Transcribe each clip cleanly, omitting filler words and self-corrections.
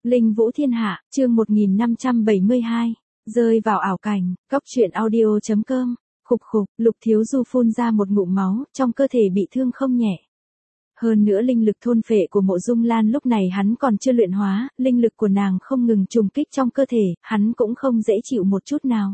Linh Vũ Thiên Hạ, chương 1572, rơi vào ảo cảnh, góc truyện audio.com, khục khục, Lục Thiếu Du phun ra một ngụm máu, trong cơ thể bị thương không nhẹ. Hơn nữa linh lực thôn phệ của Mộ Dung Lan lúc này hắn còn chưa luyện hóa, linh lực của nàng không ngừng trùng kích trong cơ thể, hắn cũng không dễ chịu một chút nào.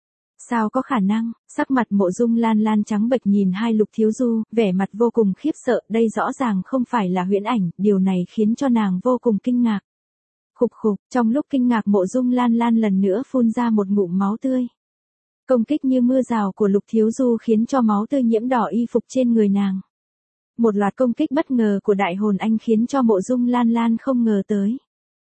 Sao có khả năng, sắc mặt Mộ Dung Lan trắng bệch nhìn hai Lục Thiếu Du, vẻ mặt vô cùng khiếp sợ, đây rõ ràng không phải là huyễn ảnh, điều này khiến cho nàng vô cùng kinh ngạc. Khục khục, trong lúc kinh ngạc Mộ Dung Lan lần nữa phun ra một ngụm máu tươi. Công kích như mưa rào của Lục Thiếu Du khiến cho máu tươi nhiễm đỏ y phục trên người nàng. Một loạt công kích bất ngờ của Đại Hồn Anh khiến cho Mộ Dung Lan không ngờ tới.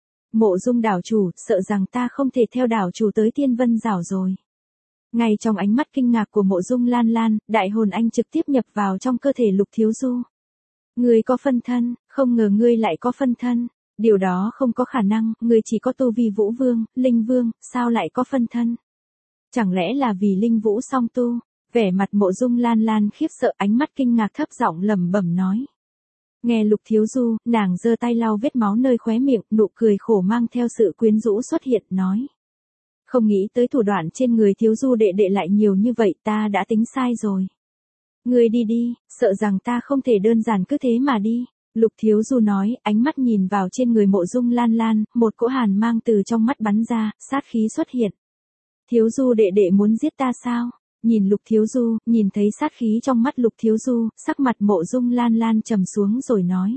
Mộ Dung đảo chủ, sợ rằng ta không thể theo đảo chủ tới Tiên Vân Giảo rồi. Ngay trong ánh mắt kinh ngạc của Mộ Dung Lan, Đại Hồn Anh trực tiếp nhập vào trong cơ thể Lục Thiếu Du. Ngươi có phân thân, không ngờ ngươi lại có phân thân. Điều đó không có khả năng, ngươi chỉ có tu vi Vũ Vương, Linh Vương, sao lại có phân thân? Chẳng lẽ là vì Linh Vũ song tu? Vẻ mặt Mộ Dung Lan khiếp sợ, ánh mắt kinh ngạc, thấp giọng lẩm bẩm nói. Nghe Lục Thiếu Du, nàng giơ tay lau vết máu nơi khóe miệng, nụ cười khổ mang theo sự quyến rũ xuất hiện, nói. Không nghĩ tới thủ đoạn trên người Thiếu Du đệ đệ lại nhiều như vậy, ta đã tính sai rồi. Ngươi đi đi, sợ rằng ta không thể đơn giản cứ thế mà đi. Lục Thiếu Du nói, ánh mắt nhìn vào trên người Mộ Dung Lan, một cỗ hàn mang từ trong mắt bắn ra, sát khí xuất hiện. Thiếu Du đệ đệ muốn giết ta sao? Nhìn Lục Thiếu Du, nhìn thấy sát khí trong mắt Lục Thiếu Du, sắc mặt Mộ Dung Lan trầm xuống rồi nói.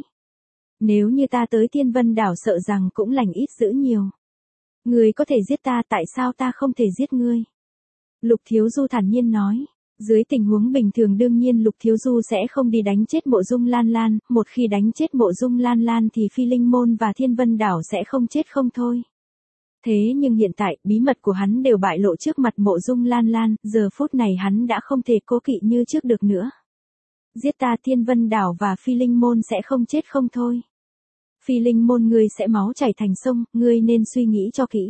Nếu như ta tới Tiên Vân Đảo sợ rằng cũng lành ít dữ nhiều. Ngươi có thể giết ta, tại sao ta không thể giết ngươi? Lục Thiếu Du thản nhiên nói. Dưới tình huống bình thường đương nhiên Lục Thiếu Du sẽ không đi đánh chết Mộ Dung Lan, một khi đánh chết Mộ Dung Lan thì Phi Linh Môn và Thiên Vân Đảo sẽ không chết không thôi. Thế nhưng hiện tại, bí mật của hắn đều bại lộ trước mặt Mộ Dung Lan, giờ phút này hắn đã không thể cố kỵ như trước được nữa. Giết ta, Thiên Vân Đảo và Phi Linh Môn sẽ không chết không thôi. Phi Linh Môn ngươi sẽ máu chảy thành sông, ngươi nên suy nghĩ cho kỹ.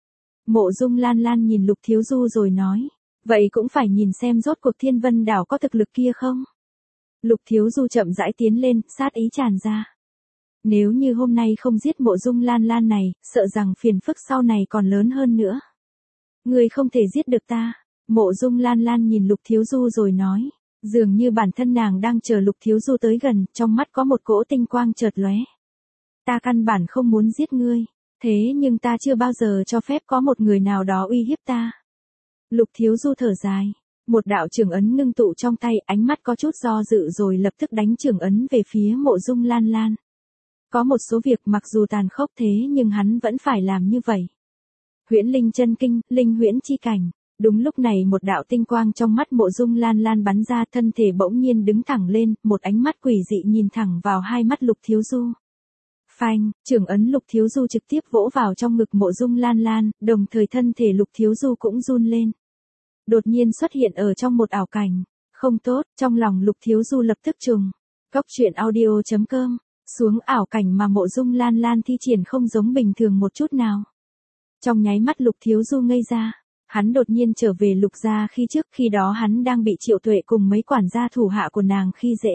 Mộ Dung Lan nhìn Lục Thiếu Du rồi nói. Vậy cũng phải nhìn xem rốt cuộc Thiên Vân Đảo có thực lực kia không? Lục Thiếu Du chậm rãi tiến lên, sát ý tràn ra. Nếu như hôm nay không giết Mộ Dung Lan này, sợ rằng phiền phức sau này còn lớn hơn nữa. Ngươi không thể giết được ta. Mộ Dung Lan nhìn Lục Thiếu Du rồi nói. Dường như bản thân nàng đang chờ Lục Thiếu Du tới gần, trong mắt có một cỗ tinh quang chợt lóe. Ta căn bản không muốn giết ngươi, thế nhưng ta chưa bao giờ cho phép có một người nào đó uy hiếp ta. Lục Thiếu Du thở dài, một đạo trường ấn ngưng tụ trong tay, ánh mắt có chút do dự rồi lập tức đánh trường ấn về phía Mộ Dung Lan. Có một số việc mặc dù tàn khốc thế nhưng hắn vẫn phải làm như vậy. Huyễn Linh Chân Kinh, Linh Huyễn Chi Cảnh. Đúng lúc này một đạo tinh quang trong mắt Mộ Dung Lan bắn ra, thân thể bỗng nhiên đứng thẳng lên, một ánh mắt quỷ dị nhìn thẳng vào hai mắt Lục Thiếu Du. Phanh, trường ấn Lục Thiếu Du trực tiếp vỗ vào trong ngực Mộ Dung Lan, đồng thời thân thể Lục Thiếu Du cũng run lên. Đột nhiên xuất hiện ở trong một ảo cảnh. Không tốt, trong lòng Lục Thiếu Du lập tức trùng. Góc truyện audio.com, xuống ảo cảnh mà Mộ Dung Lan thi triển không giống bình thường một chút nào. Trong nháy mắt Lục Thiếu Du ngây ra. Hắn đột nhiên trở về Lục gia khi trước, khi đó hắn đang bị Triệu Tuệ cùng mấy quản gia thủ hạ của nàng khi dễ.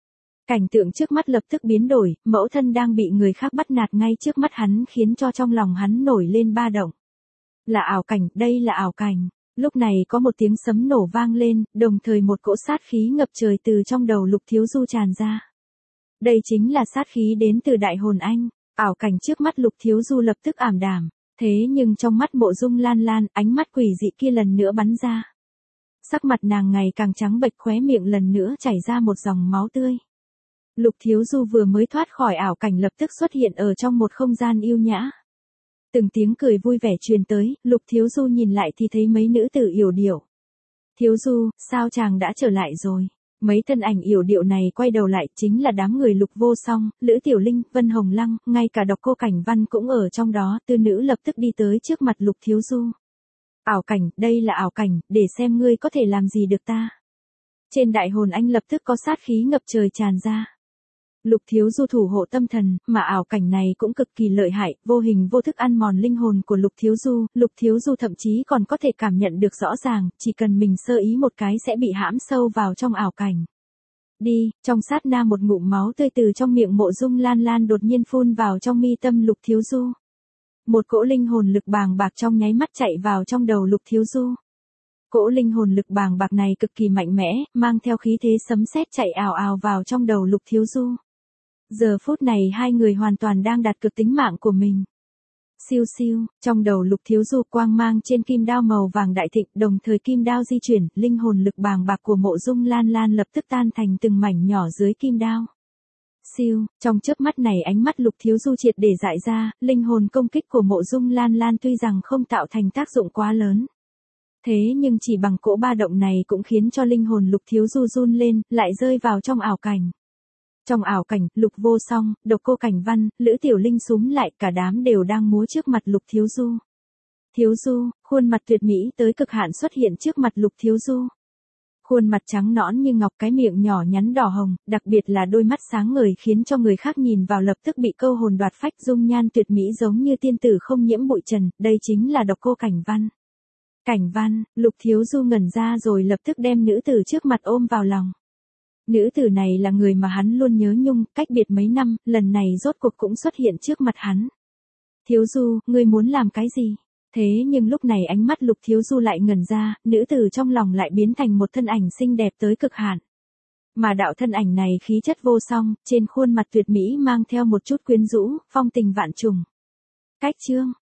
Cảnh tượng trước mắt lập tức biến đổi, mẫu thân đang bị người khác bắt nạt ngay trước mắt hắn khiến cho trong lòng hắn nổi lên ba động. Là ảo cảnh, đây là ảo cảnh. Lúc này có một tiếng sấm nổ vang lên, đồng thời một cỗ sát khí ngập trời từ trong đầu Lục Thiếu Du tràn ra. Đây chính là sát khí đến từ Đại Hồn Anh. Ảo cảnh trước mắt Lục Thiếu Du lập tức ảm đạm. Thế nhưng trong mắt Mộ Dung Lan, ánh mắt quỷ dị kia lần nữa bắn ra. Sắc mặt nàng ngày càng trắng bệch, khóe miệng lần nữa chảy ra một dòng máu tươi. Lục Thiếu Du vừa mới thoát khỏi ảo cảnh lập tức xuất hiện ở trong một không gian yêu nhã. Từng tiếng cười vui vẻ truyền tới, Lục Thiếu Du nhìn lại thì thấy mấy nữ tử yểu điệu. Thiếu Du, sao chàng đã trở lại rồi? Mấy thân ảnh yểu điệu này quay đầu lại, chính là đám người Lục Vô Song, Lữ Tiểu Linh, Vân Hồng Lăng, ngay cả Độc Cô Cảnh Văn cũng ở trong đó, tư nữ lập tức đi tới trước mặt Lục Thiếu Du. Ảo cảnh, đây là ảo cảnh, để xem ngươi có thể làm gì được ta. Trên Đại Hồn Anh lập tức có sát khí ngập trời tràn ra. Lục Thiếu Du thủ hộ tâm thần, mà ảo cảnh này cũng cực kỳ lợi hại, vô hình vô thức ăn mòn linh hồn của Lục Thiếu Du thậm chí còn có thể cảm nhận được rõ ràng, chỉ cần mình sơ ý một cái sẽ bị hãm sâu vào trong ảo cảnh. Đi, trong sát na một ngụm máu tươi từ trong miệng Mộ Dung Lan đột nhiên phun vào trong mi tâm Lục Thiếu Du. Một cỗ linh hồn lực bàng bạc trong nháy mắt chạy vào trong đầu Lục Thiếu Du. Cỗ linh hồn lực bàng bạc này cực kỳ mạnh mẽ, mang theo khí thế sấm sét chạy ào ào vào trong đầu Lục Thiếu Du. Giờ phút này hai người hoàn toàn đang đặt cược tính mạng của mình. Siêu siêu, trong đầu Lục Thiếu Du quang mang trên kim đao màu vàng đại thịnh, đồng thời kim đao di chuyển, linh hồn lực bàng bạc của Mộ Dung Lan Lan lập tức tan thành từng mảnh nhỏ dưới kim đao. Siêu, trong chớp mắt này ánh mắt Lục Thiếu Du triệt để dại ra, linh hồn công kích của Mộ Dung Lan Lan tuy rằng không tạo thành tác dụng quá lớn. Thế nhưng chỉ bằng cỗ ba động này cũng khiến cho linh hồn Lục Thiếu Du run lên, lại rơi vào trong ảo cảnh. Trong ảo cảnh, Lục Vô Song, Độc Cô Cảnh Văn, Lữ Tiểu Linh xúm lại, cả đám đều đang múa trước mặt Lục Thiếu Du. Thiếu Du, khuôn mặt tuyệt mỹ tới cực hạn xuất hiện trước mặt Lục Thiếu Du. Khuôn mặt trắng nõn như ngọc, cái miệng nhỏ nhắn đỏ hồng, đặc biệt là đôi mắt sáng ngời khiến cho người khác nhìn vào lập tức bị câu hồn đoạt phách, dung nhan tuyệt mỹ giống như tiên tử không nhiễm bụi trần, đây chính là Độc Cô Cảnh Văn. Cảnh Văn, Lục Thiếu Du ngẩn ra rồi lập tức đem nữ tử trước mặt ôm vào lòng. Nữ tử này là người mà hắn luôn nhớ nhung, cách biệt mấy năm, lần này rốt cuộc cũng xuất hiện trước mặt hắn. Thiếu Du, ngươi muốn làm cái gì? Thế nhưng lúc này ánh mắt Lục Thiếu Du lại ngẩn ra, nữ tử trong lòng lại biến thành một thân ảnh xinh đẹp tới cực hạn. Mà đạo thân ảnh này khí chất vô song, trên khuôn mặt tuyệt mỹ mang theo một chút quyến rũ, phong tình vạn trùng. Cách chương